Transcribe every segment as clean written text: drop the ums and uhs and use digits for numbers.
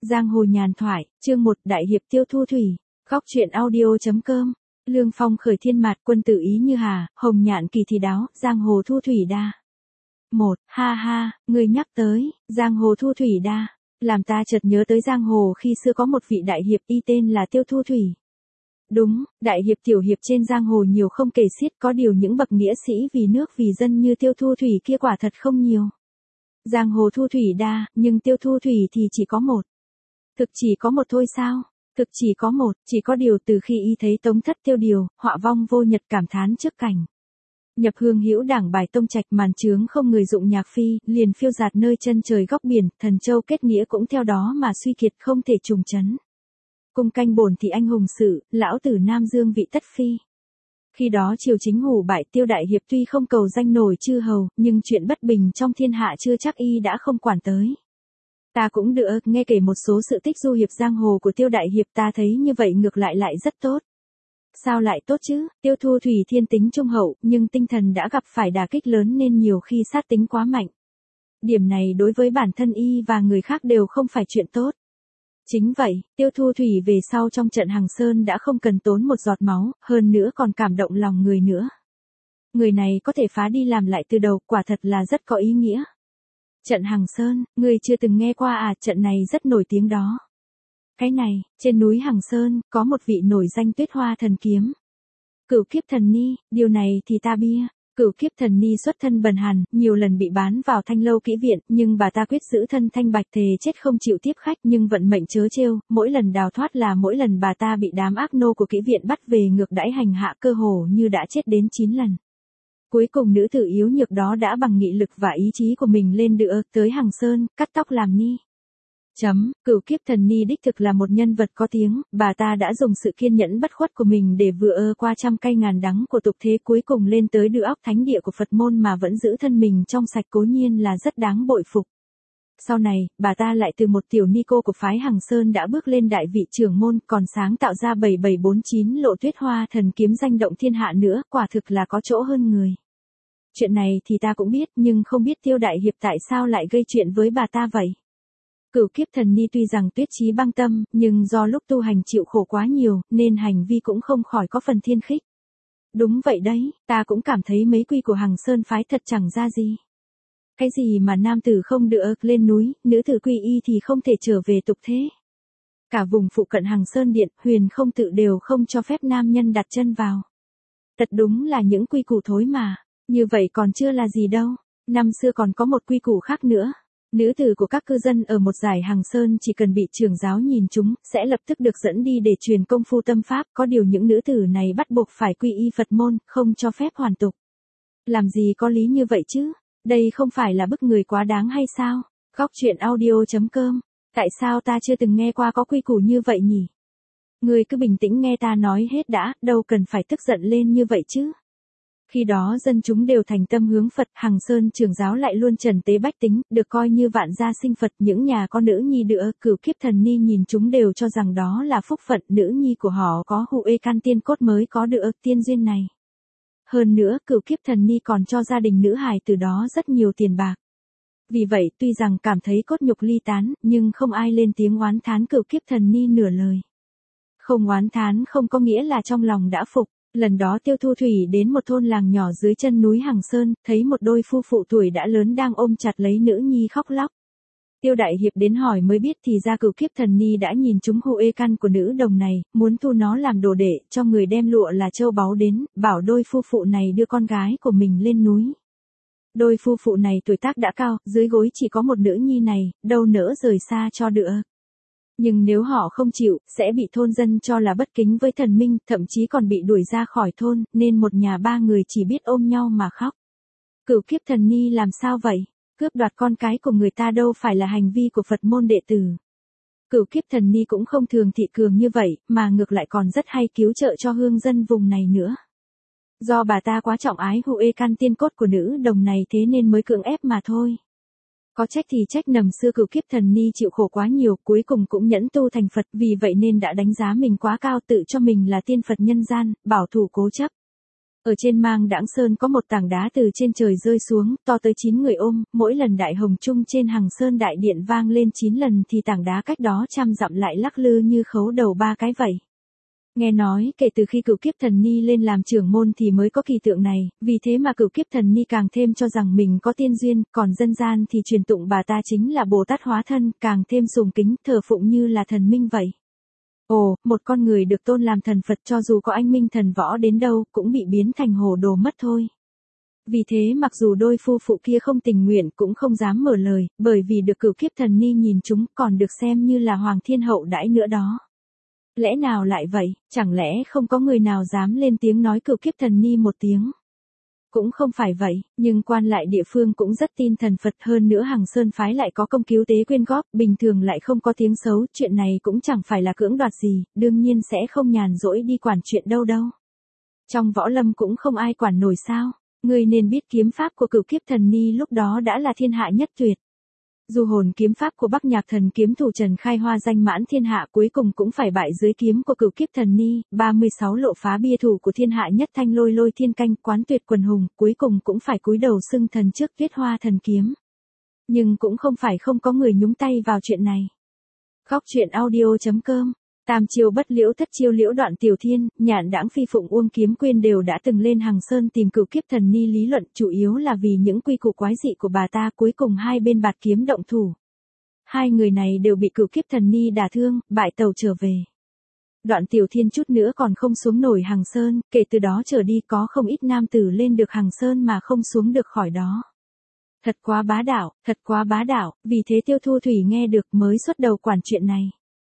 Giang hồ nhàn thoại, chương 1 Đại hiệp Tiêu Thu Thủy, góc truyện audio.com, Lương Phong khởi thiên mạt quân tử ý như hà, hồng nhạn kỳ thì đáo, giang hồ Thu Thủy đa. Ha ha, người nhắc tới, giang hồ Thu Thủy đa, làm ta chợt nhớ tới giang hồ khi xưa có một vị đại hiệp y tên là Tiêu Thu Thủy. Đúng, đại hiệp tiểu hiệp trên giang hồ nhiều không kể xiết, có điều những bậc nghĩa sĩ vì nước vì dân như Tiêu Thu Thủy kia quả thật không nhiều. Giang hồ Thu Thủy đa, nhưng Tiêu Thu Thủy thì chỉ có một. Thực chỉ có một thôi sao? Thực chỉ có một, chỉ có điều từ khi y thấy Tống Thất Tiêu Điều, họa vong vô nhật cảm thán trước cảnh. Nhập hương hữu đảng bài tông trạch màn trướng không người dụng nhạc phi, liền phiêu giạt nơi chân trời góc biển, thần châu kết nghĩa cũng theo đó mà suy kiệt không thể trùng trấn. Cung canh bổn thì anh hùng sự, lão tử Nam Dương vị tất phi. Khi đó triều chính hủ bại, Tiêu đại hiệp tuy không cầu danh nổi chư hầu, nhưng chuyện bất bình trong thiên hạ chưa chắc y đã không quản tới. Ta cũng được nghe kể một số sự tích du hiệp giang hồ của Tiêu đại hiệp, ta thấy như vậy ngược lại rất tốt. Sao lại tốt chứ? Tiêu Thu Thủy thiên tính trung hậu, nhưng tinh thần đã gặp phải đả kích lớn nên nhiều khi sát tính quá mạnh. Điểm này đối với bản thân y và người khác đều không phải chuyện tốt. Chính vậy, Tiêu Thu Thủy về sau trong trận Hằng Sơn đã không cần tốn một giọt máu, hơn nữa còn cảm động lòng người nữa. Người này có thể phá đi làm lại từ đầu, quả thật là rất có ý nghĩa. Trận Hằng Sơn, người chưa từng nghe qua à? Trận này rất nổi tiếng đó. Cái này, trên núi Hằng Sơn, có một vị nổi danh Tuyết Hoa Thần Kiếm. Cửu Kiếp Thần Ni, điều này thì ta bia. Cửu Kiếp Thần Ni xuất thân bần hàn, nhiều lần bị bán vào Thanh Lâu Kỹ Viện, nhưng bà ta quyết giữ thân thanh bạch thề chết không chịu tiếp khách, nhưng vận mệnh trớ trêu, mỗi lần đào thoát là mỗi lần bà ta bị đám ác nô của Kỹ Viện bắt về ngược đãi hành hạ, cơ hồ như đã chết đến 9 lần. Cuối cùng nữ tử yếu nhược đó đã bằng nghị lực và ý chí của mình lên đựa tới Hằng Sơn, cắt tóc làm ni. Cửu Kiếp Thần Ni đích thực là một nhân vật có tiếng, bà ta đã dùng sự kiên nhẫn bất khuất của mình để vượt qua trăm cay ngàn đắng của tục thế, cuối cùng lên tới Địa Ốc Thánh Địa của Phật môn mà vẫn giữ thân mình trong sạch, cố nhiên là rất đáng bội phục. Sau này, bà ta lại từ một tiểu ni cô của phái Hằng Sơn đã bước lên đại vị trưởng môn, còn sáng tạo ra 7749 lộ Tuyết Hoa Thần Kiếm danh động thiên hạ nữa, quả thực là có chỗ hơn người. Chuyện này thì ta cũng biết, nhưng không biết Tiêu đại hiệp tại sao lại gây chuyện với bà ta vậy. Cửu Kiếp Thần Ni tuy rằng tuyết chí băng tâm, nhưng do lúc tu hành chịu khổ quá nhiều, nên hành vi cũng không khỏi có phần thiên khích. Đúng vậy đấy, ta cũng cảm thấy mấy quy của Hằng Sơn phái thật chẳng ra gì. Cái gì mà nam tử không được lên núi, nữ tử quy y thì không thể trở về tục thế. Cả vùng phụ cận Hằng Sơn Điện, Huyền Không Tự đều không cho phép nam nhân đặt chân vào. Thật đúng là những quy củ thối mà, như vậy còn chưa là gì đâu. Năm xưa còn có một quy củ khác nữa. Nữ tử của các cư dân ở một dải Hằng Sơn chỉ cần bị trưởng giáo nhìn chúng, sẽ lập tức được dẫn đi để truyền công phu tâm pháp, có điều những nữ tử này bắt buộc phải quy y Phật môn, không cho phép hoàn tục. Làm gì có lý như vậy chứ? Đây không phải là bức người quá đáng hay sao? Góc truyện audio.com, tại sao ta chưa từng nghe qua có quy củ như vậy nhỉ? Người cứ bình tĩnh nghe ta nói hết đã, đâu cần phải tức giận lên như vậy chứ. Khi đó dân chúng đều thành tâm hướng Phật, Hằng Sơn trưởng giáo lại luôn trần tế bách tính, được coi như vạn gia sinh Phật, những nhà có nữ nhi đựa, Cửu Kiếp Thần Ni nhìn chúng đều cho rằng đó là phúc phận, nữ nhi của họ có Huệ Can tiên cốt mới có đựa tiên duyên này. Hơn nữa, Cửu Kiếp Thần Ni còn cho gia đình nữ hài từ đó rất nhiều tiền bạc. Vì vậy, tuy rằng cảm thấy cốt nhục ly tán, nhưng không ai lên tiếng oán thán Cửu Kiếp Thần Ni nửa lời. Không oán thán không có nghĩa là trong lòng đã phục. Lần đó Tiêu Thu Thủy đến một thôn làng nhỏ dưới chân núi Hằng Sơn, thấy một đôi phu phụ tuổi đã lớn đang ôm chặt lấy nữ nhi khóc lóc. Tiêu đại hiệp đến hỏi mới biết thì ra Cửu Kiếp Thần Ni đã nhìn trúng Huệ Căn của nữ đồng này, muốn thu nó làm đồ đệ, cho người đem lụa là châu báu đến, bảo đôi phu phụ này đưa con gái của mình lên núi. Đôi phu phụ này tuổi tác đã cao, dưới gối chỉ có một nữ nhi này, đâu nỡ rời xa cho đựa. Nhưng nếu họ không chịu, sẽ bị thôn dân cho là bất kính với thần minh, thậm chí còn bị đuổi ra khỏi thôn, nên một nhà ba người chỉ biết ôm nhau mà khóc. Cửu Kiếp Thần Ni làm sao vậy? Cướp đoạt con cái của người ta đâu phải là hành vi của Phật môn đệ tử. Cửu Kiếp Thần Ni cũng không thường thị cường như vậy, mà ngược lại còn rất hay cứu trợ cho hương dân vùng này nữa. Do bà ta quá trọng ái Huệ Can tiên cốt của nữ đồng này thế nên mới cưỡng ép mà thôi. Có trách thì trách nầm xưa Cửu Kiếp Thần Ni chịu khổ quá nhiều, cuối cùng cũng nhẫn tu thành Phật, vì vậy nên đã đánh giá mình quá cao, tự cho mình là tiên Phật nhân gian, bảo thủ cố chấp. Ở trên Mang Đãng Sơn có một tảng đá từ trên trời rơi xuống, to tới 9 người ôm, mỗi lần đại hồng chung trên Hằng Sơn đại điện vang lên 9 lần thì tảng đá cách đó trăm dặm lại lắc lư như khấu đầu ba cái vậy. Nghe nói, kể từ khi Cửu Kiếp Thần Ni lên làm trưởng môn thì mới có kỳ tượng này, vì thế mà Cửu Kiếp Thần Ni càng thêm cho rằng mình có tiên duyên, còn dân gian thì truyền tụng bà ta chính là Bồ Tát hóa thân, càng thêm sùng kính, thờ phụng như là thần minh vậy. Ồ, một con người được tôn làm thần Phật cho dù có anh minh thần võ đến đâu, cũng bị biến thành hồ đồ mất thôi. Vì thế mặc dù đôi phu phụ kia không tình nguyện cũng không dám mở lời, bởi vì được Cửu Kiếp Thần Ni nhìn chúng còn được xem như là Hoàng Thiên Hậu đãi nữa đó. Lẽ nào lại vậy, chẳng lẽ không có người nào dám lên tiếng nói Cửu Kiếp Thần Ni một tiếng? Cũng không phải vậy, nhưng quan lại địa phương cũng rất tin thần Phật, hơn nữa Hằng Sơn phái lại có công cứu tế quyên góp, bình thường lại không có tiếng xấu, chuyện này cũng chẳng phải là cưỡng đoạt gì, đương nhiên sẽ không nhàn rỗi đi quản chuyện đâu. Trong võ lâm cũng không ai quản nổi sao, người nên biết kiếm pháp của Cửu Kiếp Thần Ni lúc đó đã là thiên hạ nhất tuyệt. Dù hồn kiếm pháp của Bắc Nhạc Thần kiếm thủ Trần Khai Hoa danh mãn thiên hạ cuối cùng cũng phải bại dưới kiếm của Cửu Kiếp Thần Ni, 36 lộ phá bia thủ của thiên hạ nhất Thanh Lôi Thiên Canh quán tuyệt quần hùng, cuối cùng cũng phải cúi đầu xưng thần trước Tuyết Hoa Thần kiếm. Nhưng cũng không phải không có người nhúng tay vào chuyện này. Góc truyện audio.com. Tam chiêu bất liễu, thất chiêu liễu, Đoạn Tiểu Thiên, Nhạn Đãng Phi Phụng, Uông Kiếm Quyên đều đã từng lên Hằng Sơn tìm Cửu Kiếp Thần Ni lý luận, chủ yếu là vì những quy củ quái dị của bà ta, cuối cùng hai bên bạt kiếm động thủ. Hai người này đều bị Cửu Kiếp Thần Ni đả thương, bại tàu trở về. Đoạn Tiểu Thiên chút nữa còn không xuống nổi Hằng Sơn, kể từ đó trở đi có không ít nam tử lên được Hằng Sơn mà không xuống được khỏi đó. Thật quá bá đạo, vì thế Tiêu Thu Thủy nghe được mới xuất đầu quản chuyện này.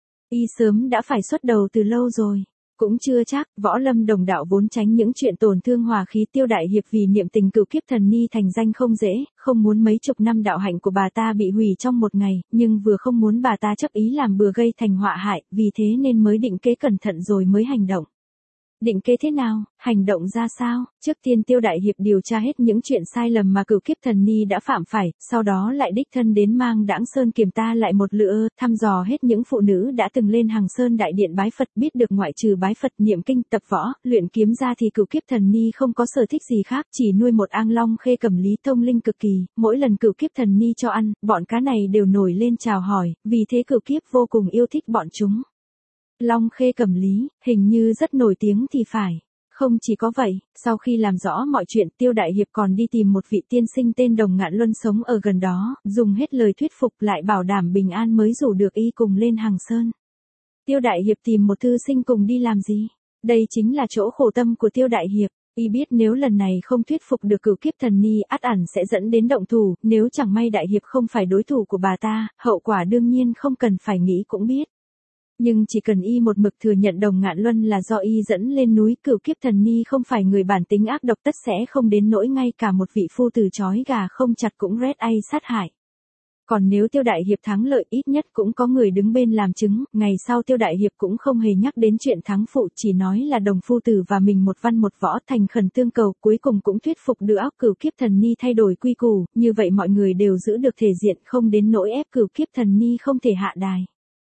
Y sớm đã phải xuất đầu từ lâu rồi. Cũng chưa chắc, võ lâm đồng đạo vốn tránh những chuyện tổn thương hòa khí. Tiêu đại hiệp vì niệm tình Cửu Kiếp Thần Ni thành danh không dễ, không muốn mấy chục năm đạo hạnh của bà ta bị hủy trong một ngày, nhưng vừa không muốn bà ta chấp ý làm bừa gây thành họa hại, vì thế nên mới định kế cẩn thận rồi mới hành động. Định kế thế nào, hành động ra sao? Trước tiên Tiêu đại hiệp điều tra hết những chuyện sai lầm mà Cửu Kiếp Thần Ni đã phạm phải, sau đó lại đích thân đến Mang Đãng Sơn kiểm tra lại một lượt, thăm dò hết những phụ nữ đã từng lên Hằng Sơn đại điện bái Phật, biết được ngoại trừ bái Phật, niệm kinh, tập võ, luyện kiếm ra thì Cửu Kiếp Thần Ni không có sở thích gì khác, chỉ nuôi một Ang Long Khê Cẩm Lý thông linh cực kỳ, mỗi lần Cửu Kiếp Thần Ni cho ăn, bọn cá này đều nổi lên chào hỏi, vì thế Cửu Kiếp vô cùng yêu thích bọn chúng. Long Khê Cẩm Lý, hình như rất nổi tiếng thì phải. Không chỉ có vậy, sau khi làm rõ mọi chuyện, Tiêu đại hiệp còn đi tìm một vị tiên sinh tên Đồng Ngạn Luân sống ở gần đó, dùng hết lời thuyết phục lại bảo đảm bình an mới rủ được y cùng lên Hằng Sơn. Tiêu đại hiệp tìm một thư sinh cùng đi làm gì? Đây chính là chỗ khổ tâm của Tiêu đại hiệp. Y biết nếu lần này không thuyết phục được Cửu Kiếp Thần Ni ắt ẳn sẽ dẫn đến động thủ, nếu chẳng may đại hiệp không phải đối thủ của bà ta, hậu quả đương nhiên không cần phải nghĩ cũng biết. Nhưng chỉ cần y một mực thừa nhận Đồng Ngạn Luân là do y dẫn lên núi, Cửu Kiếp Thần Ni không phải người bản tính ác độc, tất sẽ không đến nỗi ngay cả một vị phu tử trói gà không chặt cũng rét ai sát hại. Còn nếu Tiêu đại hiệp thắng lợi, ít nhất cũng có người đứng bên làm chứng. Ngày sau Tiêu đại hiệp cũng không hề nhắc đến chuyện thắng phụ, chỉ nói là Đồng phu tử và mình một văn một võ, thành khẩn tương cầu, cuối cùng cũng thuyết phục được óc Cửu Kiếp Thần Ni thay đổi quy củ, như vậy mọi người đều giữ được thể diện, không đến nỗi ép Cửu Kiếp Thần Ni không thể hạ đài.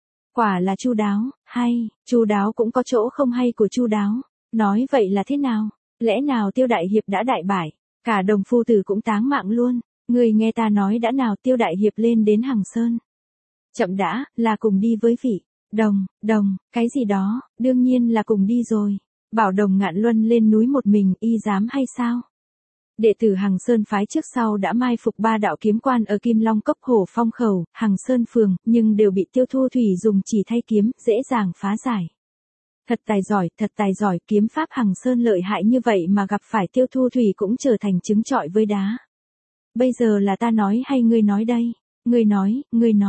Quả là chu đáo, hay, chu đáo cũng có chỗ không hay của chu đáo. Nói vậy là thế nào? Lẽ nào Tiêu đại hiệp đã đại bại, cả Đồng phu tử cũng táng mạng luôn? Người nghe ta nói đã nào. Tiêu đại hiệp lên đến Hằng Sơn. Chậm đã, là cùng đi với vị Đồng, cái gì đó, đương nhiên là cùng đi rồi. Bảo Đồng Ngạn Luân lên núi một mình, y dám hay sao? Đệ tử Hằng Sơn phái trước sau đã mai phục 3 đạo kiếm quan ở Kim Long Cốc, Hổ Phong Khẩu, Hằng Sơn Phường, nhưng đều bị Tiêu Thu Thủy dùng chỉ thay kiếm, dễ dàng phá giải. Thật tài giỏi, kiếm pháp Hằng Sơn lợi hại như vậy mà gặp phải Tiêu Thu Thủy cũng trở thành trứng trọi với đá. Bây giờ là ta nói hay ngươi nói đây? Ngươi nói,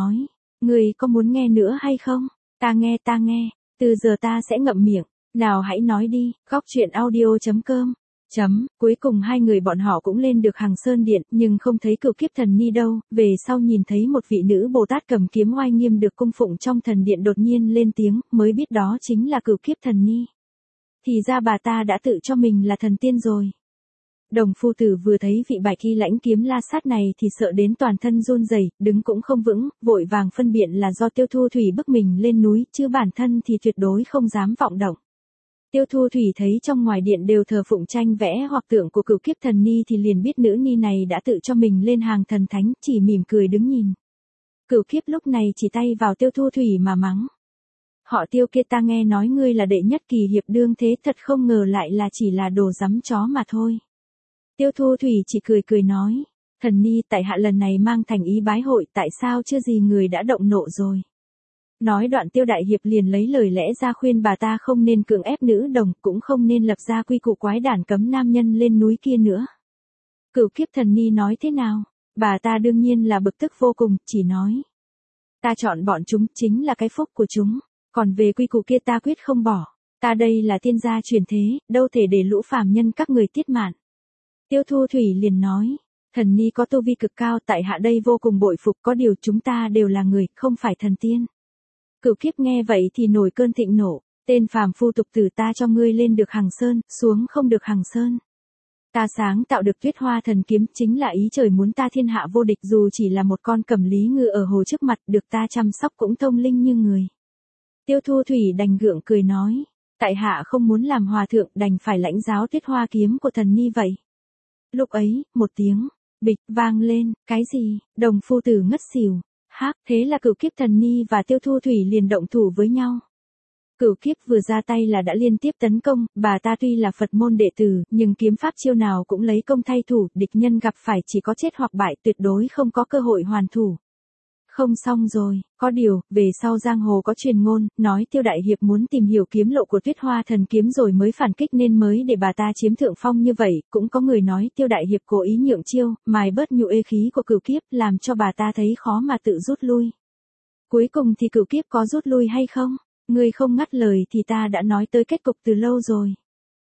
ngươi có muốn nghe nữa hay không? Ta nghe, từ giờ ta sẽ ngậm miệng, nào hãy nói đi. Góc truyện audio.com. Cuối cùng hai người bọn họ cũng lên được Hằng Sơn Điện, nhưng không thấy Cửu Kiếp Thần Ni đâu, về sau nhìn thấy một vị nữ Bồ Tát cầm kiếm oai nghiêm được cung phụng trong thần điện đột nhiên lên tiếng, mới biết đó chính là Cửu Kiếp Thần Ni. Thì ra bà ta đã tự cho mình là thần tiên rồi. Đồng phu tử vừa thấy vị bạch y lãnh kiếm la sát này thì sợ đến toàn thân run rẩy, đứng cũng không vững, vội vàng phân biện là do Tiêu Thu Thủy bức mình lên núi, chứ bản thân thì tuyệt đối không dám vọng động. Tiêu Thu Thủy thấy trong ngoài điện đều thờ phụng tranh vẽ hoặc tượng của Cửu Kiếp Thần Ni thì liền biết nữ ni này đã tự cho mình lên hàng thần thánh, chỉ mỉm cười đứng nhìn. Cửu Kiếp lúc này chỉ tay vào Tiêu Thu Thủy mà mắng. Họ Tiêu kia, ta nghe nói ngươi là đệ nhất kỳ hiệp đương thế, thật không ngờ lại là chỉ là đồ giấm chó mà thôi. Tiêu Thu Thủy chỉ cười cười nói, thần ni, tại hạ lần này mang thành ý bái hội, tại sao chưa gì người đã động nộ rồi. Nói đoạn Tiêu đại hiệp liền lấy lời lẽ ra khuyên bà ta không nên cưỡng ép nữ đồng, cũng không nên lập ra quy củ quái đản cấm nam nhân lên núi kia nữa. Cửu Kiếp Thần Ni nói thế nào? Bà ta đương nhiên là bực tức vô cùng, chỉ nói. Ta chọn bọn chúng chính là cái phúc của chúng, còn về quy củ kia ta quyết không bỏ. Ta đây là tiên gia truyền thế, đâu thể để lũ phàm nhân các người tiết mạn. Tiêu Thu Thủy liền nói, thần ni có tu vi cực cao, tại hạ đây vô cùng bội phục, có điều chúng ta đều là người, không phải thần tiên. Cửu Kiếp nghe vậy thì nổi cơn thịnh nộ, tên phàm phu tục tử, ta cho ngươi lên được Hằng Sơn, xuống không được Hằng Sơn. Ta sáng tạo được Tuyết Hoa Thần Kiếm, chính là ý trời muốn ta thiên hạ vô địch, dù chỉ là một con cẩm lý ngư ở hồ trước mặt, được ta chăm sóc cũng thông linh như người. Tiêu Thu Thủy đành gượng cười nói, tại hạ không muốn làm hòa thượng, đành phải lãnh giáo Tuyết Hoa kiếm của thần ni vậy. Lúc ấy, một tiếng bịch vang lên, cái gì? Đồng phu tử ngất xỉu. Hắc, thế là Cửu Kiếp Thần Ni và Tiêu Thu Thủy liền động thủ với nhau. Cửu Kiếp vừa ra tay là đã liên tiếp tấn công, bà ta tuy là Phật môn đệ tử, nhưng kiếm pháp chiêu nào cũng lấy công thay thủ, địch nhân gặp phải chỉ có chết hoặc bại, tuyệt đối không có cơ hội hoàn thủ. Không xong rồi, có điều, về sau giang hồ có truyền ngôn, nói Tiêu đại hiệp muốn tìm hiểu kiếm lộ của Tuyết Hoa Thần Kiếm rồi mới phản kích nên mới để bà ta chiếm thượng phong như vậy, cũng có người nói Tiêu đại hiệp cố ý nhượng chiêu, mài bớt nhu ê khí của Cửu Kiếp, làm cho bà ta thấy khó mà tự rút lui. Cuối cùng thì Cửu Kiếp có rút lui hay không? Ngươi không ngắt lời thì ta đã nói tới kết cục từ lâu rồi.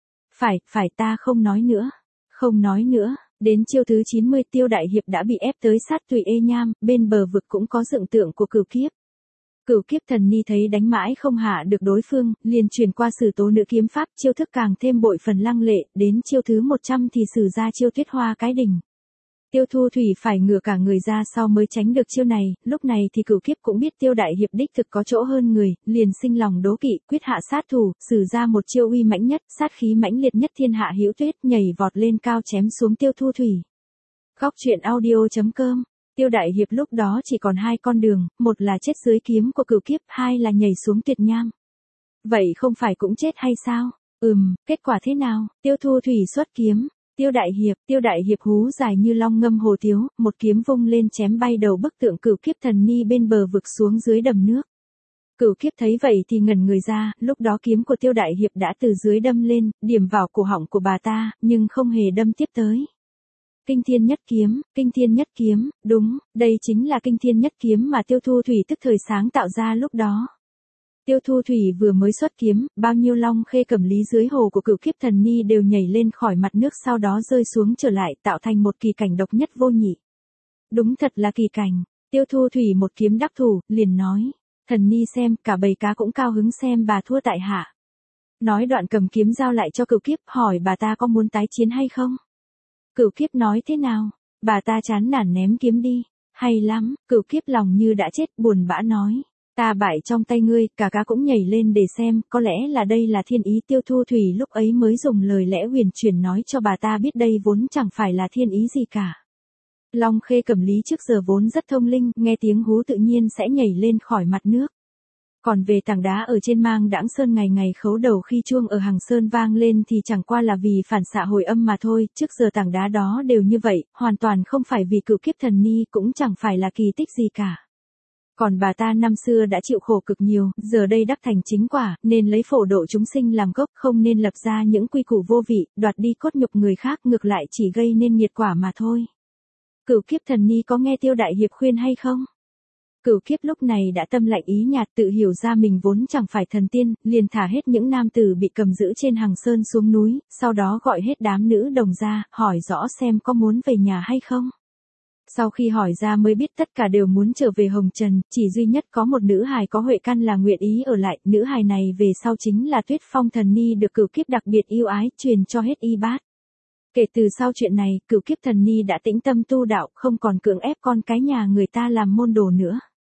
Phải ta không nói nữa. Không nói nữa. Đến chiêu thứ 90 Tiêu đại hiệp đã bị ép tới sát tùy ê nham, bên bờ vực cũng có dựng tượng của Cửu Kiếp. Cửu Kiếp Thần Ni thấy đánh mãi không hạ được đối phương, liền truyền qua sử tố nữ kiếm pháp, chiêu thức càng thêm bội phần lăng lệ, đến chiêu thứ 100 thì sử ra chiêu Tuyết Hoa cái đỉnh. Tiêu Thu Thủy phải ngửa cả người ra sau mới tránh được chiêu này, lúc này thì Cửu Kiếp cũng biết Tiêu đại hiệp đích thực có chỗ hơn người, liền sinh lòng đố kỵ, quyết hạ sát thủ, sử ra một chiêu uy mãnh nhất, sát khí mãnh liệt nhất thiên hạ hữu tuyết, nhảy vọt lên cao chém xuống Tiêu Thu Thủy. Góc truyện audio.com. Tiêu đại hiệp lúc đó chỉ còn hai con đường, một là chết dưới kiếm của Cửu Kiếp, hai là nhảy xuống tuyệt nham. Vậy không phải cũng chết hay sao? Kết quả thế nào? Tiêu Thu Thủy xuất kiếm. Tiêu đại hiệp hú dài như long ngâm hồ tiếu, một kiếm vung lên chém bay đầu bức tượng Cửu Kiếp Thần Ni bên bờ vực xuống dưới đầm nước. Cửu Kiếp thấy vậy thì ngẩn người ra, lúc đó kiếm của Tiêu đại hiệp đã từ dưới đâm lên, điểm vào cổ họng của bà ta, nhưng không hề đâm tiếp tới. Kinh Thiên Nhất Kiếm, đúng, đây chính là Kinh Thiên Nhất Kiếm mà Tiêu Thu Thủy tức thời sáng tạo ra lúc đó. Tiêu Thu Thủy vừa mới xuất kiếm, bao nhiêu long khê cẩm lý dưới hồ của Cửu Kiếp Thần Ni đều nhảy lên khỏi mặt nước, sau đó rơi xuống trở lại, tạo thành một kỳ cảnh độc nhất vô nhị. Đúng thật là kỳ cảnh. Tiêu Thu Thủy một kiếm đắc thủ, liền nói, thần ni xem, cả bầy cá cũng cao hứng xem bà thua tại hạ. Nói đoạn cầm kiếm giao lại cho Cửu Kiếp, hỏi bà ta có muốn tái chiến hay không. Cửu Kiếp nói thế nào? Bà ta chán nản ném kiếm đi. Hay lắm, Cửu Kiếp lòng như đã chết, buồn bã nói. Ta bại trong tay ngươi, cả cá cũng nhảy lên để xem, có lẽ là đây là thiên ý. Tiêu Thu Thủy lúc ấy mới dùng lời lẽ huyền chuyển nói cho bà ta biết đây vốn chẳng phải là thiên ý gì cả. Long khê cẩm lý trước giờ vốn rất thông linh, nghe tiếng hú tự nhiên sẽ nhảy lên khỏi mặt nước. Còn về tảng đá ở trên Mang Đãng Sơn ngày ngày khấu đầu khi chuông ở Hằng Sơn vang lên thì chẳng qua là vì phản xạ hồi âm mà thôi, trước giờ tảng đá đó đều như vậy, hoàn toàn không phải vì Cửu Kiếp Thần Ni, cũng chẳng phải là kỳ tích gì cả. Còn bà ta năm xưa đã chịu khổ cực nhiều, giờ đây đắc thành chính quả, nên lấy phổ độ chúng sinh làm gốc, không nên lập ra những quy củ vô vị, đoạt đi cốt nhục người khác, ngược lại chỉ gây nên nghiệt quả mà thôi. Cửu Kiếp Thần Ni có nghe Tiêu đại hiệp khuyên hay không? Cửu Kiếp lúc này đã tâm lạnh ý nhạt, tự hiểu ra mình vốn chẳng phải thần tiên, liền thả hết những nam tử bị cầm giữ trên Hằng Sơn xuống núi, sau đó gọi hết đám nữ đồng ra, hỏi rõ xem có muốn về nhà hay không. Sau khi hỏi ra mới biết tất cả đều muốn trở về Hồng Trần, chỉ duy nhất có một nữ hài có huệ căn là nguyện ý ở lại, nữ hài này về sau chính là Tuyết Phong Thần Ni được Cửu Kiếp đặc biệt yêu ái, truyền cho hết y bát. Kể từ sau chuyện này, Cửu Kiếp Thần Ni đã tĩnh tâm tu đạo, không còn cưỡng ép con cái nhà người ta làm môn đồ nữa.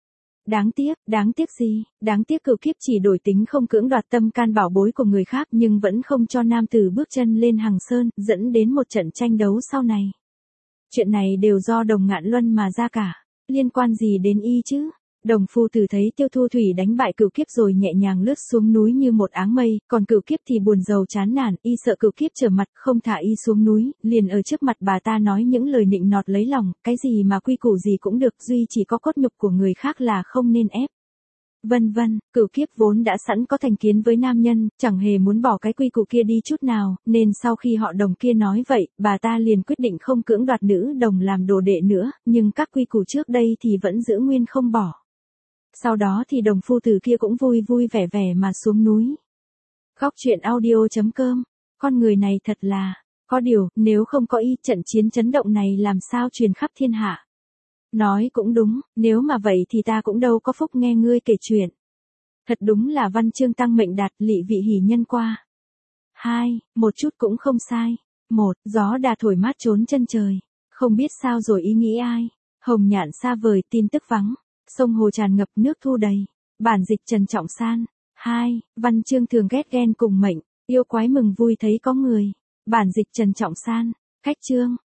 Đáng tiếc gì? Đáng tiếc cửu kiếp chỉ đổi tính không cưỡng đoạt tâm can bảo bối của người khác nhưng vẫn không cho nam tử bước chân lên Hằng Sơn, dẫn đến một trận tranh đấu sau này. Chuyện này đều do Đồng Ngạn Luân mà ra cả, liên quan gì đến y chứ? Đồng phu tử thấy Tiêu Thu Thủy đánh bại cửu kiếp rồi nhẹ nhàng lướt xuống núi như một áng mây, còn cửu kiếp thì buồn rầu chán nản, y sợ cửu kiếp trở mặt không thả y xuống núi, liền ở trước mặt bà ta nói những lời nịnh nọt lấy lòng, cái gì mà quy củ gì cũng được, duy chỉ có cốt nhục của người khác là không nên ép. Vân vân, cửu kiếp vốn đã sẵn có thành kiến với nam nhân, chẳng hề muốn bỏ cái quy củ kia đi chút nào, nên sau khi họ Đồng kia nói vậy, bà ta liền quyết định không cưỡng đoạt nữ đồng làm đồ đệ nữa, nhưng các quy củ trước đây thì vẫn giữ nguyên không bỏ. Sau đó thì Đồng phu tử kia cũng vui vui vẻ vẻ mà xuống núi. Khóc chuyện audio.com, con người này thật là, có điều, nếu không có y, trận chiến chấn động này làm sao truyền khắp thiên hạ. Nói cũng đúng, nếu mà vậy thì ta cũng đâu có phúc nghe ngươi kể chuyện. Thật đúng là văn chương tăng mệnh đạt, lị vị hỷ nhân qua. 2. Một chút cũng không sai. 1. Gió đà thổi mát trốn chân trời. Không biết sao rồi ý nghĩ ai. Hồng nhạn xa vời, tin tức vắng. Sông hồ tràn ngập, nước thu đầy. Bản dịch Trần Trọng San. 2. Văn chương thường ghét ghen cùng mệnh. Yêu quái mừng vui thấy có người. Bản dịch Trần Trọng San. Khách chương.